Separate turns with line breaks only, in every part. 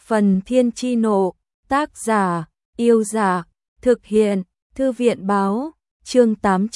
Phần Thiên Chi Nộ, tác giả, Yêu Giả, thực hiện, Thư viện Báo, chương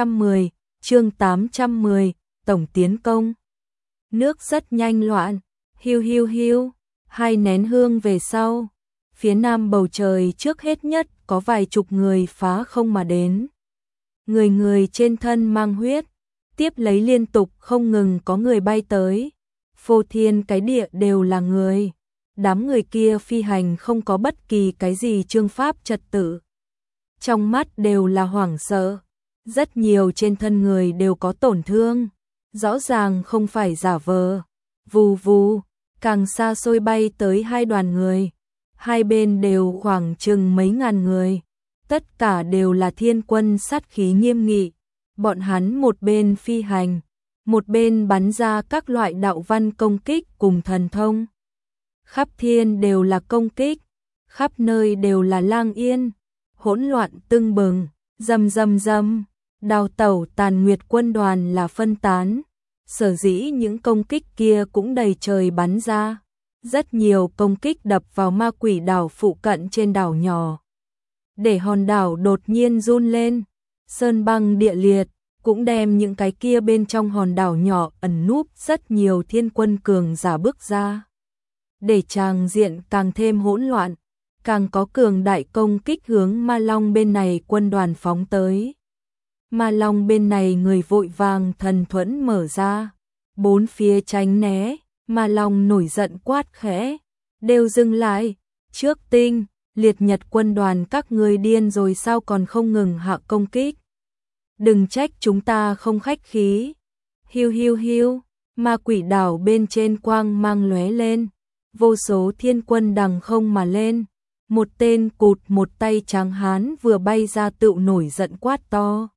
810, Tổng Tiến Công. Nước rất nhanh loạn, hiu hiu hiu, 2 nén hương về sau, phía nam bầu trời trước hết nhất có vài chục người phá không mà đến. Người người trên thân mang huyết, tiếp lấy liên tục không ngừng có người bay tới, phô thiên cái địa đều là người. Đám người kia phi hành không có bất kỳ cái gì chương pháp trật tự. Trong mắt đều là hoảng sợ, rất nhiều trên thân người đều có tổn thương, rõ ràng không phải giả vờ. Vù vù, càng xa xôi bay tới 2 đoàn người, hai bên đều khoảng chừng mấy ngàn người, tất cả đều là thiên quân sát khí nghiêm nghị, bọn hắn một bên phi hành, một bên bắn ra các loại đạo văn công kích cùng thần thông. Khắp thiên đều là công kích, khắp nơi đều là lang yên, hỗn loạn tưng bừng, rầm rầm rầm, đào tẩu Tàn Nguyệt quân đoàn là phân tán, sở dĩ những công kích kia cũng đầy trời bắn ra, rất nhiều công kích đập vào ma quỷ đảo phụ cận trên đảo nhỏ, để hòn đảo đột nhiên run lên, sơn băng địa liệt, cũng đem những cái kia bên trong hòn đảo nhỏ ẩn núp rất nhiều thiên quân cường giả bước ra. Để tràng diện càng thêm hỗn loạn, càng có cường đại công kích hướng Ma Long bên này quân đoàn phóng tới. Ma Long bên này người vội vàng thần thuẫn mở ra, bốn phía tránh né, Ma Long nổi giận quát khẽ, đều dừng lại, trước Tinh, Liệt Nhật quân đoàn các ngươi điên rồi sao còn không ngừng hạ công kích. Đừng trách chúng ta không khách khí. Hiu hiu hiu, ma quỷ đảo bên trên quang mang lóe lên. Vô số thiên quân đằng không mà lên, một tên cụt một tay trắng hán vừa bay ra tựu nổi giận quát to.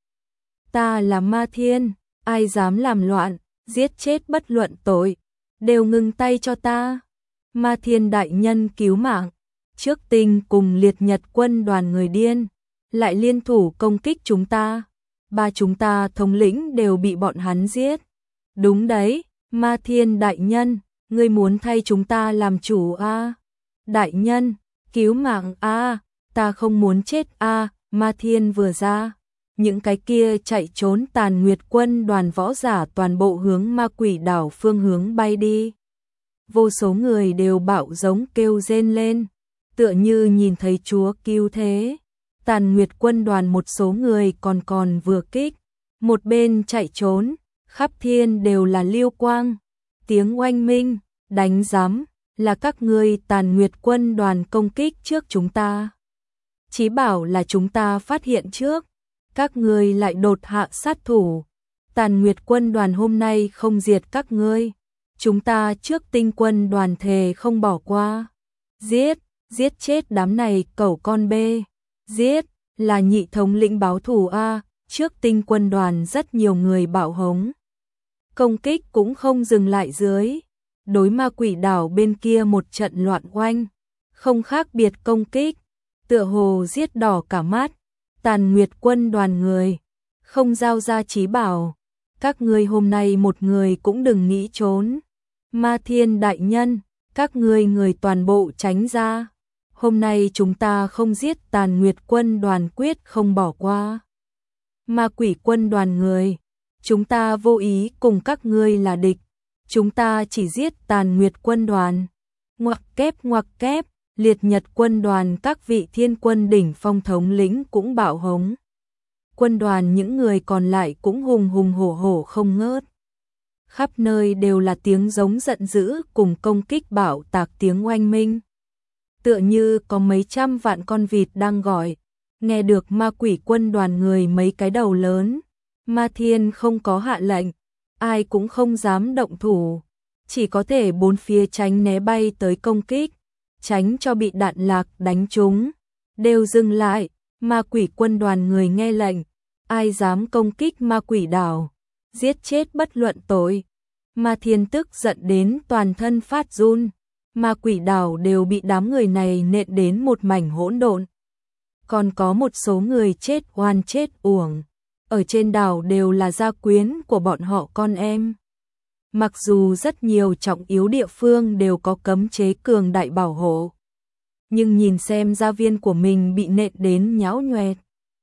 Ta là Ma Thiên, ai dám làm loạn, giết chết bất luận tội, đều ngừng tay cho ta. Ma Thiên đại nhân cứu mạng, trước Tinh cùng Liệt Nhật quân đoàn người điên, lại liên thủ công kích chúng ta, ba chúng ta thống lĩnh đều bị bọn hắn giết. Đúng đấy, Ma Thiên đại nhân. Ngươi muốn thay chúng ta làm chủ a? Đại nhân, cứu mạng a, ta không muốn chết a. Ma Thiên vừa ra, những cái kia chạy trốn Tàn Nguyệt quân đoàn võ giả toàn bộ hướng ma quỷ đảo phương hướng bay đi. Vô số người đều bạo giống kêu rên lên, tựa như nhìn thấy Chúa cứu thế. Tàn Nguyệt quân đoàn một số người còn vừa kích, một bên chạy trốn, khắp thiên đều là lưu quang. Tiếng oanh minh, đánh giám, là các ngươi Tàn Nguyệt quân đoàn công kích trước chúng ta. Chí bảo là chúng ta phát hiện trước, các ngươi lại đột hạ sát thủ. Tàn Nguyệt quân đoàn hôm nay không diệt các ngươi, chúng ta trước Tinh quân đoàn thề không bỏ qua. Giết, giết chết đám này cẩu con bê. Giết, là nhị thống lĩnh báo thù a. Trước Tinh quân đoàn rất nhiều người bạo hống. Công kích cũng không dừng lại dưới, đối ma quỷ đảo bên kia một trận loạn oanh, không khác biệt công kích, tựa hồ giết đỏ cả mắt. Tàn Nguyệt quân đoàn người, không giao ra chí bảo, các ngươi hôm nay một người cũng đừng nghĩ trốn. Ma Thiên đại nhân, các ngươi người toàn bộ tránh ra, hôm nay chúng ta không giết Tàn Nguyệt quân đoàn quyết không bỏ qua. Ma quỷ quân đoàn người, chúng ta vô ý cùng các ngươi là địch, chúng ta chỉ giết Tàn Nguyệt quân đoàn. Ngoặc kép, Liệt Nhật quân đoàn các vị thiên quân đỉnh phong thống lĩnh cũng bạo hống. Quân đoàn những người còn lại cũng hùng hùng hổ hổ không ngớt. Khắp nơi đều là tiếng giống giận dữ cùng công kích bạo tạc tiếng oanh minh. Tựa như có mấy trăm vạn con vịt đang gọi, nghe được ma quỷ quân đoàn người mấy cái đầu lớn. Ma Thiên không có hạ lệnh, ai cũng không dám động thủ, chỉ có thể bốn phía tránh né bay tới công kích, tránh cho bị đạn lạc đánh trúng. Đều dừng lại, ma quỷ quân đoàn người nghe lệnh, ai dám công kích ma quỷ đảo, giết chết bất luận tội. Ma Thiên tức giận đến toàn thân phát run, ma quỷ đảo đều bị đám người này nện đến một mảnh hỗn độn. Còn có một số người chết oan chết uổng. Ở trên đảo đều là gia quyến của bọn họ con em. Mặc dù rất nhiều trọng yếu địa phương đều có cấm chế cường đại bảo hộ, nhưng nhìn xem gia viên của mình bị nện đến nhão nhoẹt.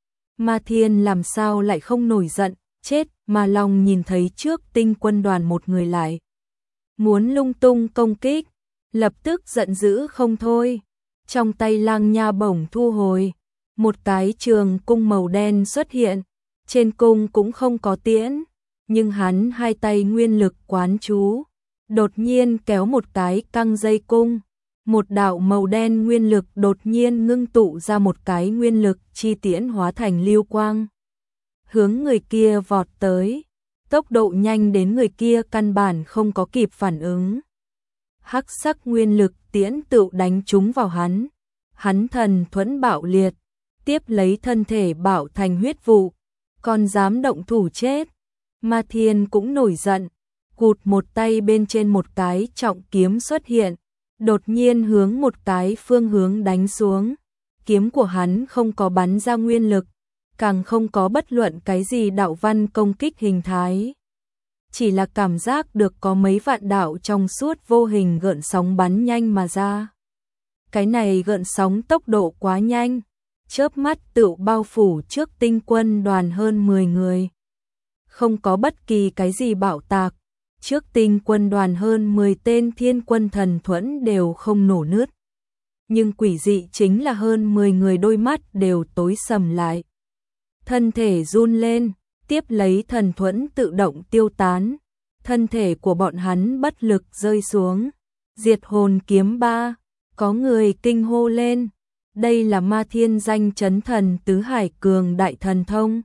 Ma Thiên làm sao lại không nổi giận, chết, Ma Long nhìn thấy trước Tinh Quân đoàn một người lại muốn lung tung công kích, lập tức giận dữ không thôi. Trong tay Lang Nha bổng thu hồi, một cái trường cung màu đen xuất hiện, trên cung cũng không có tiễn, nhưng hắn hai tay nguyên lực quán chú, đột nhiên kéo một cái căng dây cung, một đạo màu đen nguyên lực đột nhiên ngưng tụ ra một cái nguyên lực chi tiễn hóa thành lưu quang, hướng người kia vọt tới, tốc độ nhanh đến người kia căn bản không có kịp phản ứng. Hắc sắc nguyên lực tiễn tựu đánh trúng vào hắn, hắn thần thuẫn bạo liệt, tiếp lấy thân thể bạo thành huyết vụ, còn dám động thủ chết. Ma Thiên cũng nổi giận, cụt một tay bên trên một cái trọng kiếm xuất hiện, đột nhiên hướng một cái phương hướng đánh xuống. Kiếm của hắn không có bắn ra nguyên lực, càng không có bất luận cái gì đạo văn công kích hình thái. Chỉ là cảm giác được có mấy vạn đạo trong suốt vô hình gợn sóng bắn nhanh mà ra. Cái này gợn sóng tốc độ quá nhanh, chớp mắt tựu bao phủ trước Tinh Quân đoàn hơn 10 người. Không có bất kỳ cái gì bạo tạc, trước Tinh Quân đoàn hơn 10 tên thiên quân thần thuẫn đều không nổ nứt. Nhưng quỷ dị chính là hơn 10 người đôi mắt đều tối sầm lại. Thân thể run lên, tiếp lấy thần thuẫn tự động tiêu tán. Thân thể của bọn hắn bất lực rơi xuống. Diệt hồn kiếm 3, có người kinh hô lên. Đây là Ma Thiên danh chấn thần tứ hải cường đại thần thông.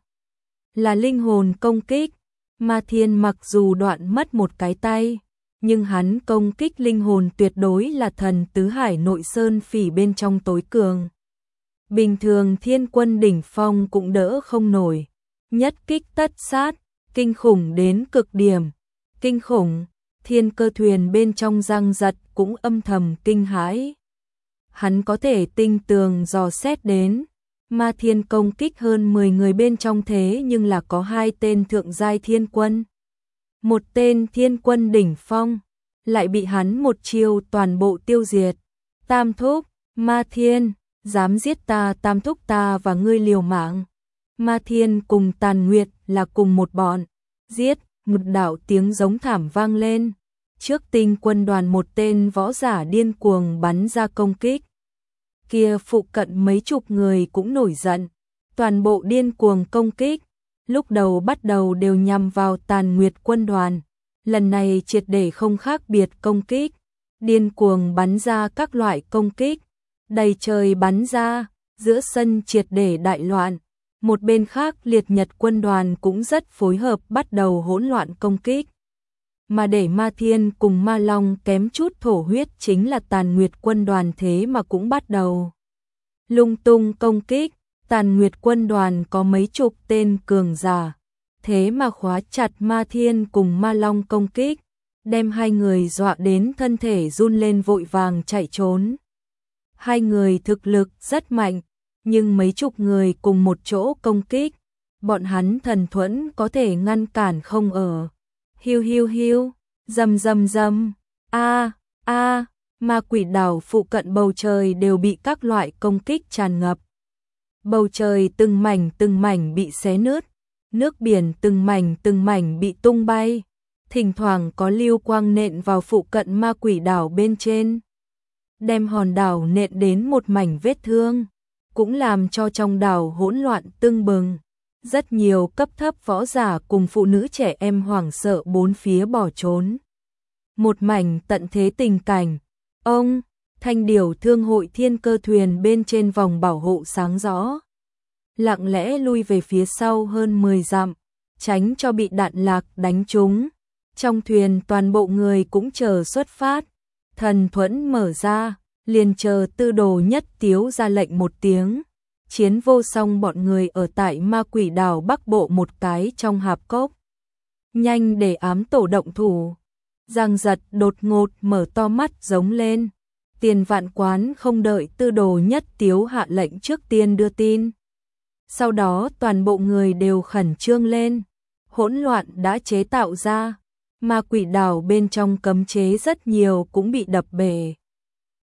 Là linh hồn công kích. Ma Thiên mặc dù đoạn mất một cái tay, nhưng hắn công kích linh hồn tuyệt đối là thần tứ hải nội sơn phỉ bên trong tối cường. Bình thường thiên quân đỉnh phong cũng đỡ không nổi. Nhất kích tất sát, kinh khủng đến cực điểm. Kinh khủng, thiên cơ thuyền bên trong răng giật cũng âm thầm kinh hãi. Hắn có thể tinh tường dò xét đến. Ma Thiên công kích hơn 10 người bên trong thế nhưng là có 2 tên thượng giai thiên quân. Một tên thiên quân đỉnh phong, lại bị hắn một chiêu toàn bộ tiêu diệt. Tam thúc, Ma Thiên, dám giết ta, Tam thúc, ta và ngươi liều mạng. Ma Thiên cùng Tàn Nguyệt là cùng một bọn. Giết, một đạo tiếng giống thảm vang lên. Trước Tinh Quân đoàn một tên võ giả điên cuồng bắn ra công kích. Kia phụ cận mấy chục người cũng nổi giận, toàn bộ điên cuồng công kích, lúc đầu bắt đầu đều nhằm vào Tàn Nguyệt quân đoàn, lần này triệt để không khác biệt công kích, điên cuồng bắn ra các loại công kích, đầy trời bắn ra, giữa sân triệt để đại loạn. Một bên khác Liệt Nhật quân đoàn cũng rất phối hợp bắt đầu hỗn loạn công kích. Mà để Ma Thiên cùng Ma Long kém chút thổ huyết chính là Tàn Nguyệt quân đoàn, thế mà cũng bắt đầu lung tung công kích. Tàn Nguyệt quân đoàn có mấy chục tên cường giả, thế mà khóa chặt Ma Thiên cùng Ma Long công kích, đem hai người dọa đến thân thể run lên vội vàng chạy trốn. Hai người thực lực rất mạnh, nhưng mấy chục người cùng một chỗ công kích, bọn hắn thần thuẫn có thể ngăn cản không ở. Hiu hiu hiu, rầm rầm rầm, a, Ma Quỷ đảo phụ cận bầu trời đều bị các loại công kích tràn ngập. Bầu trời từng mảnh bị xé nứt, nước biển từng mảnh bị tung bay, thỉnh thoảng có lưu quang nện vào phụ cận Ma Quỷ đảo bên trên, đem hòn đảo nện đến một mảnh vết thương, cũng làm cho trong đảo hỗn loạn tưng bừng. Rất nhiều cấp thấp võ giả cùng phụ nữ trẻ em hoảng sợ bốn phía bỏ trốn. Một mảnh tận thế tình cảnh. Ông, Thanh Điểu Thương hội thiên cơ thuyền bên trên vòng bảo hộ sáng rõ, lặng lẽ lui về phía sau hơn 10 dặm, tránh cho bị đạn lạc đánh trúng. Trong thuyền toàn bộ người cũng chờ xuất phát. Thần thuẫn mở ra, liền chờ Tư Đồ Nhất Tiếu ra lệnh một tiếng. Chiến vô song bọn người ở tại Ma Quỷ đảo Bắc Bộ một cái trong hạp cốc. Nhanh để ám tổ động thủ. Giang Giật đột ngột mở to mắt giống lên. Tiền Vạn Quán không đợi Tư Đồ Nhất Tiếu hạ lệnh trước tiên đưa tin. Sau đó toàn bộ người đều khẩn trương lên. Hỗn loạn đã chế tạo ra. Ma Quỷ đảo bên trong cấm chế rất nhiều cũng bị đập bể.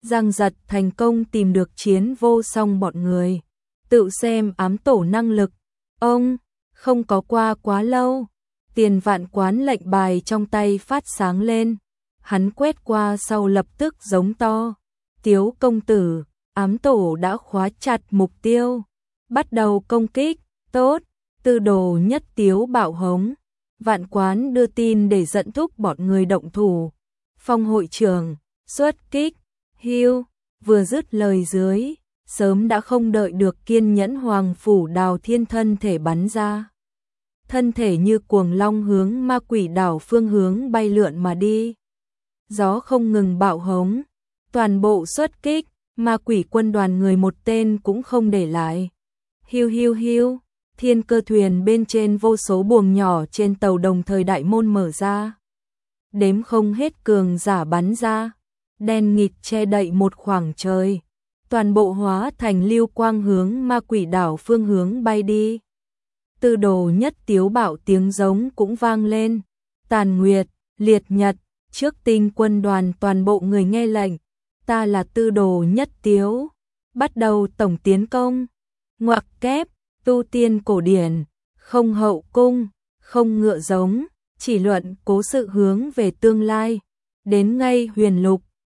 Giang Giật thành công tìm được Chiến Vô Song bọn người. Tự xem ám tổ năng lực. Ông, không có qua quá lâu. Tiền Vạn Quán lệnh bài trong tay phát sáng lên. Hắn quét qua sau lập tức giống to. Tiếu công tử, ám tổ đã khóa chặt mục tiêu. Bắt đầu công kích, tốt, Tư Đồ Nhất Tiếu bạo hống. Vạn Quán đưa tin để dẫn thúc bọn người động thủ. Phong hội trưởng, xuất kích, hưu, vừa dứt lời dưới, sớm đã không đợi được kiên nhẫn Hoàng Phủ Đào Thiên thân thể bắn ra. Thân thể như cuồng long hướng Ma Quỷ đảo phương hướng bay lượn mà đi. Gió không ngừng bạo hống, toàn bộ xuất kích, Ma Quỷ quân đoàn người một tên cũng không để lại. Hiu hiu hiu, thiên cơ thuyền bên trên vô số buồng nhỏ trên tàu đồng thời đại môn mở ra. Đếm không hết cường giả bắn ra, đen nghịt che đậy một khoảng trời. Toàn bộ hóa thành lưu quang hướng Ma Quỷ đảo phương hướng bay đi. Tư Đồ Nhất Tiếu bạo tiếng giống cũng vang lên. Tàn Nguyệt, Liệt Nhật, trước tinh quân đoàn toàn bộ người nghe lệnh. Ta là Tư Đồ Nhất Tiếu. Bắt đầu tổng tiến công. Ngoặc kép, tu tiên cổ điển, không hậu cung, không ngựa giống, chỉ luận cố sự hướng về tương lai. Đến ngay huyền lục,